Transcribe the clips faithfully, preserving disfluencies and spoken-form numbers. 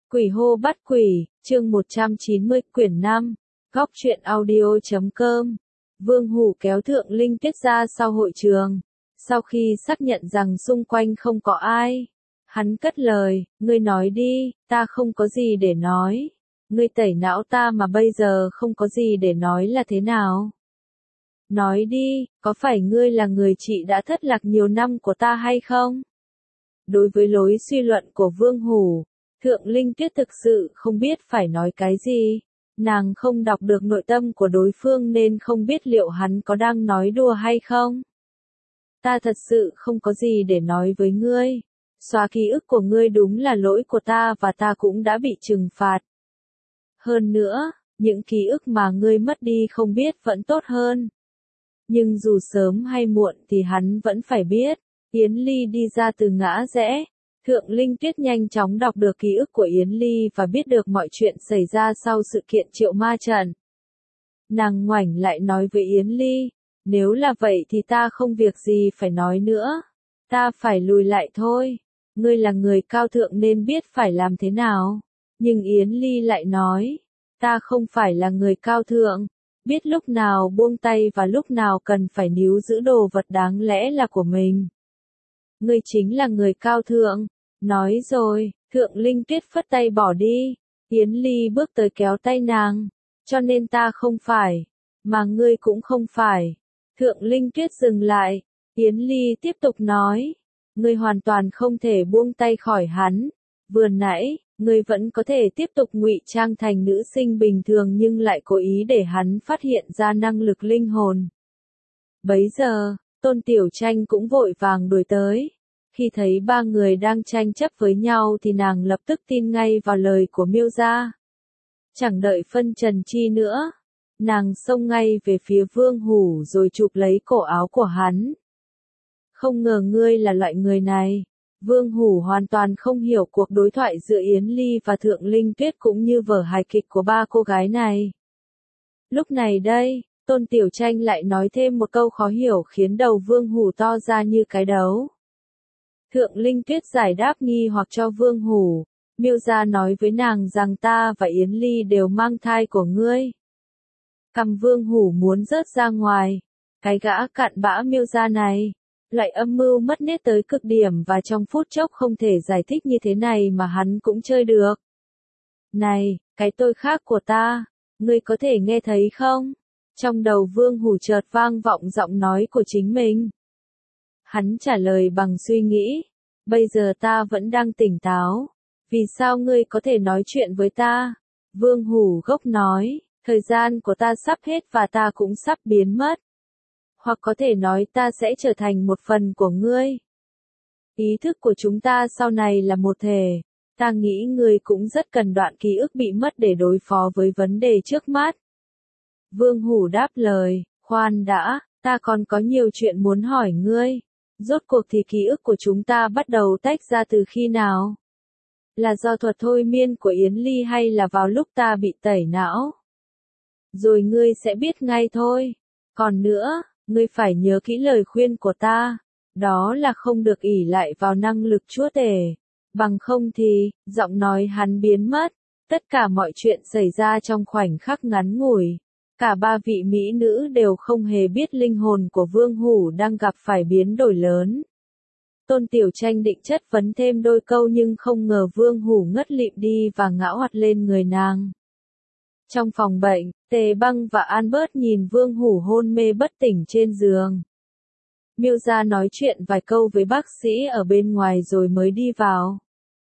Quỷ hô bắt quỷ, chương một trăm chín mươi, quyển năm, góc truyện audio.com. Vương Hủ kéo Thượng Linh Tuyết ra sau hội trường. Sau khi xác nhận rằng xung quanh không có ai, hắn cất lời, ngươi nói đi, ta không có gì để nói. Ngươi tẩy não ta mà bây giờ không có gì để nói là thế nào? Nói đi, có phải ngươi là người chị đã thất lạc nhiều năm của ta hay không? Đối với lối suy luận của Vương Hủ, Thượng Linh Tuyết thực sự không biết phải nói cái gì. Nàng không đọc được nội tâm của đối phương nên không biết liệu hắn có đang nói đùa hay không. Ta thật sự không có gì để nói với ngươi. Xóa ký ức của ngươi đúng là lỗi của ta và ta cũng đã bị trừng phạt. Hơn nữa, những ký ức mà ngươi mất đi không biết vẫn tốt hơn. Nhưng dù sớm hay muộn thì hắn vẫn phải biết. Yến Ly đi ra từ ngã rẽ. Thượng Linh Tuyết nhanh chóng đọc được ký ức của Yến Ly và biết được mọi chuyện xảy ra sau sự kiện Triệu Ma Trận. Nàng ngoảnh lại nói với Yến Ly, nếu là vậy thì ta không việc gì phải nói nữa. Ta phải lùi lại thôi. Ngươi là người cao thượng nên biết phải làm thế nào. Nhưng Yến Ly lại nói, ta không phải là người cao thượng. Biết lúc nào buông tay và lúc nào cần phải níu giữ đồ vật đáng lẽ là của mình. Ngươi chính là người cao thượng. Nói rồi, Thượng Linh Tuyết phất tay bỏ đi. Yến Ly bước tới kéo tay nàng. Cho nên ta không phải. Mà ngươi cũng không phải. Thượng Linh Tuyết dừng lại. Yến Ly tiếp tục nói. Ngươi hoàn toàn không thể buông tay khỏi hắn. Vừa nãy, ngươi vẫn có thể tiếp tục ngụy trang thành nữ sinh bình thường nhưng lại cố ý để hắn phát hiện ra năng lực linh hồn. Bấy giờ, Tôn Tiểu Tranh cũng vội vàng đuổi tới. Khi thấy ba người đang tranh chấp với nhau thì nàng lập tức tin ngay vào lời của Miêu gia. Chẳng đợi phân trần chi nữa, nàng xông ngay về phía Vương Hủ rồi chụp lấy cổ áo của hắn. Không ngờ ngươi là loại người này. Vương Hủ hoàn toàn không hiểu cuộc đối thoại giữa Yến Ly và Thượng Linh Tuyết cũng như vở hài kịch của ba cô gái này. Lúc này đây, Tôn Tiểu Tranh lại nói thêm một câu khó hiểu khiến đầu Vương Hủ to ra như cái đấu. Thượng Linh Tuyết giải đáp nghi hoặc cho Vương Hủ. Miêu gia nói với nàng rằng ta và Yến Ly đều mang thai của ngươi. Cằm Vương Hủ muốn rớt ra ngoài. Cái gã cặn bã Miêu gia này. Loại âm mưu mất nết tới cực điểm và trong phút chốc không thể giải thích như thế này mà hắn cũng chơi được. Này, cái tôi khác của ta. Ngươi có thể nghe thấy không? Trong đầu Vương Hủ chợt vang vọng giọng nói của chính mình. Hắn trả lời bằng suy nghĩ. Bây giờ ta vẫn đang tỉnh táo. Vì sao ngươi có thể nói chuyện với ta? Vương Hủ gốc nói. Thời gian của ta sắp hết và ta cũng sắp biến mất. Hoặc có thể nói ta sẽ trở thành một phần của ngươi. Ý thức của chúng ta sau này là một thể. Ta nghĩ ngươi cũng rất cần đoạn ký ức bị mất để đối phó với vấn đề trước mắt. Vương Hủ đáp lời. Khoan đã, ta còn có nhiều chuyện muốn hỏi ngươi. Rốt cuộc thì ký ức của chúng ta bắt đầu tách ra từ khi nào? Là do thuật thôi miên của Yến Ly hay là vào lúc ta bị tẩy não? Rồi ngươi sẽ biết ngay thôi. Còn nữa, ngươi phải nhớ kỹ lời khuyên của ta. Đó là không được ỷ lại vào năng lực chúa tể. Bằng không thì, giọng nói hắn biến mất. Tất cả mọi chuyện xảy ra trong khoảnh khắc ngắn ngủi. Cả ba vị mỹ nữ đều không hề biết linh hồn của Vương Hủ đang gặp phải biến đổi lớn. Tôn Tiểu Tranh định chất vấn thêm đôi câu nhưng không ngờ Vương Hủ ngất lịm đi và ngã oặt lên người nàng. Trong phòng bệnh, Tề Băng và Albert nhìn Vương Hủ hôn mê bất tỉnh trên giường. Miêu gia nói chuyện vài câu với bác sĩ ở bên ngoài rồi mới đi vào.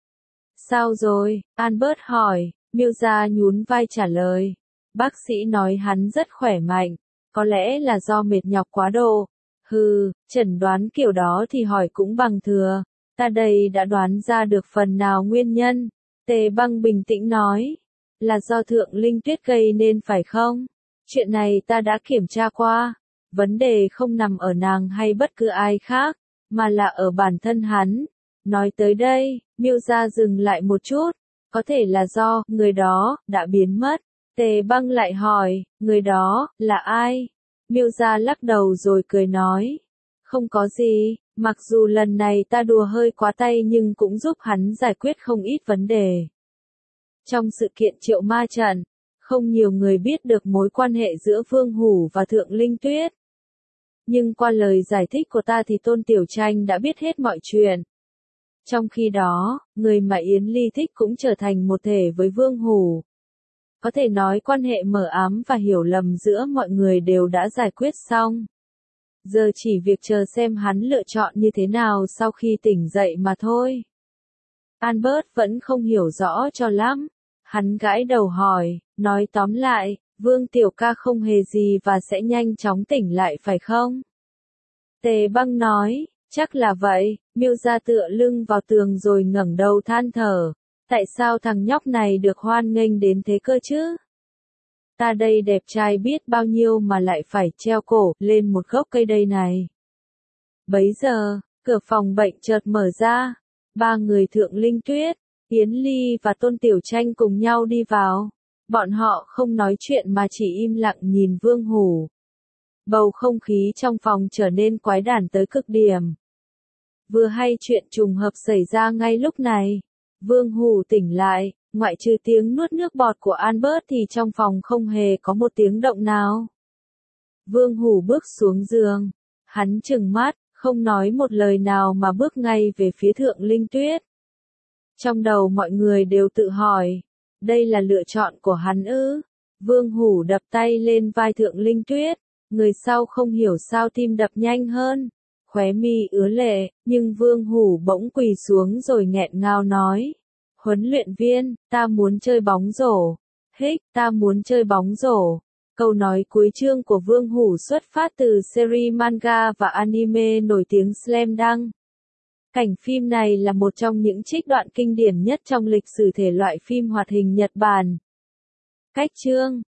Sao rồi? Albert hỏi. Miêu gia nhún vai trả lời. Bác sĩ nói hắn rất khỏe mạnh, có lẽ là do mệt nhọc quá độ. Hừ, chẩn đoán kiểu đó thì hỏi cũng bằng thừa, ta đây đã đoán ra được phần nào nguyên nhân. Tề Băng bình tĩnh nói, là do Thượng Linh Tuyết gây nên phải không? Chuyện này ta đã kiểm tra qua, vấn đề không nằm ở nàng hay bất cứ ai khác, mà là ở bản thân hắn. Nói tới đây, Miêu gia dừng lại một chút, có thể là do người đó đã biến mất. Tề Băng lại hỏi, người đó, là ai? Miêu gia lắc đầu rồi cười nói. Không có gì, mặc dù lần này ta đùa hơi quá tay nhưng cũng giúp hắn giải quyết không ít vấn đề. Trong sự kiện Triệu Ma Trận, không nhiều người biết được mối quan hệ giữa Vương Hủ và Thượng Linh Tuyết. Nhưng qua lời giải thích của ta thì Tôn Tiểu Tranh đã biết hết mọi chuyện. Trong khi đó, người mà Yến Ly thích cũng trở thành một thể với Vương Hủ. Có thể nói quan hệ mờ ám và hiểu lầm giữa mọi người đều đã giải quyết xong. Giờ chỉ việc chờ xem hắn lựa chọn như thế nào sau khi tỉnh dậy mà thôi. Albert vẫn không hiểu rõ cho lắm. Hắn gãi đầu hỏi, nói tóm lại, Vương Tiểu Ca không hề gì và sẽ nhanh chóng tỉnh lại phải không? Tề Băng nói, chắc là vậy. Miêu Gia tựa lưng vào tường rồi ngẩng đầu than thở. Tại sao thằng nhóc này được hoan nghênh đến thế cơ chứ? Ta đây đẹp trai biết bao nhiêu mà lại phải treo cổ lên một gốc cây đây này. Bấy giờ, cửa phòng bệnh chợt mở ra. Ba người Thượng Linh Tuyết, Yến Ly và Tôn Tiểu Tranh cùng nhau đi vào. Bọn họ không nói chuyện mà chỉ im lặng nhìn Vương Hủ. Bầu không khí trong phòng trở nên quái đản tới cực điểm. Vừa hay chuyện trùng hợp xảy ra ngay lúc này. Vương Hủ tỉnh lại, ngoại trừ tiếng nuốt nước bọt của Albert thì trong phòng không hề có một tiếng động nào. Vương Hủ bước xuống giường. Hắn trừng mắt, không nói một lời nào mà bước ngay về phía Thượng Linh Tuyết. Trong đầu mọi người đều tự hỏi, đây là lựa chọn của hắn ư? Vương Hủ đập tay lên vai Thượng Linh Tuyết, người sau không hiểu sao tim đập nhanh hơn, khóe mi ứa lệ, nhưng Vương Hủ bỗng quỳ xuống rồi nghẹn ngào nói, huấn luyện viên, ta muốn chơi bóng rổ, hích, ta muốn chơi bóng rổ. Câu nói cuối chương của Vương Hủ xuất phát từ series manga và anime nổi tiếng Slam Dunk. Cảnh phim này là một trong những trích đoạn kinh điển nhất trong lịch sử thể loại phim hoạt hình Nhật Bản. Cách chương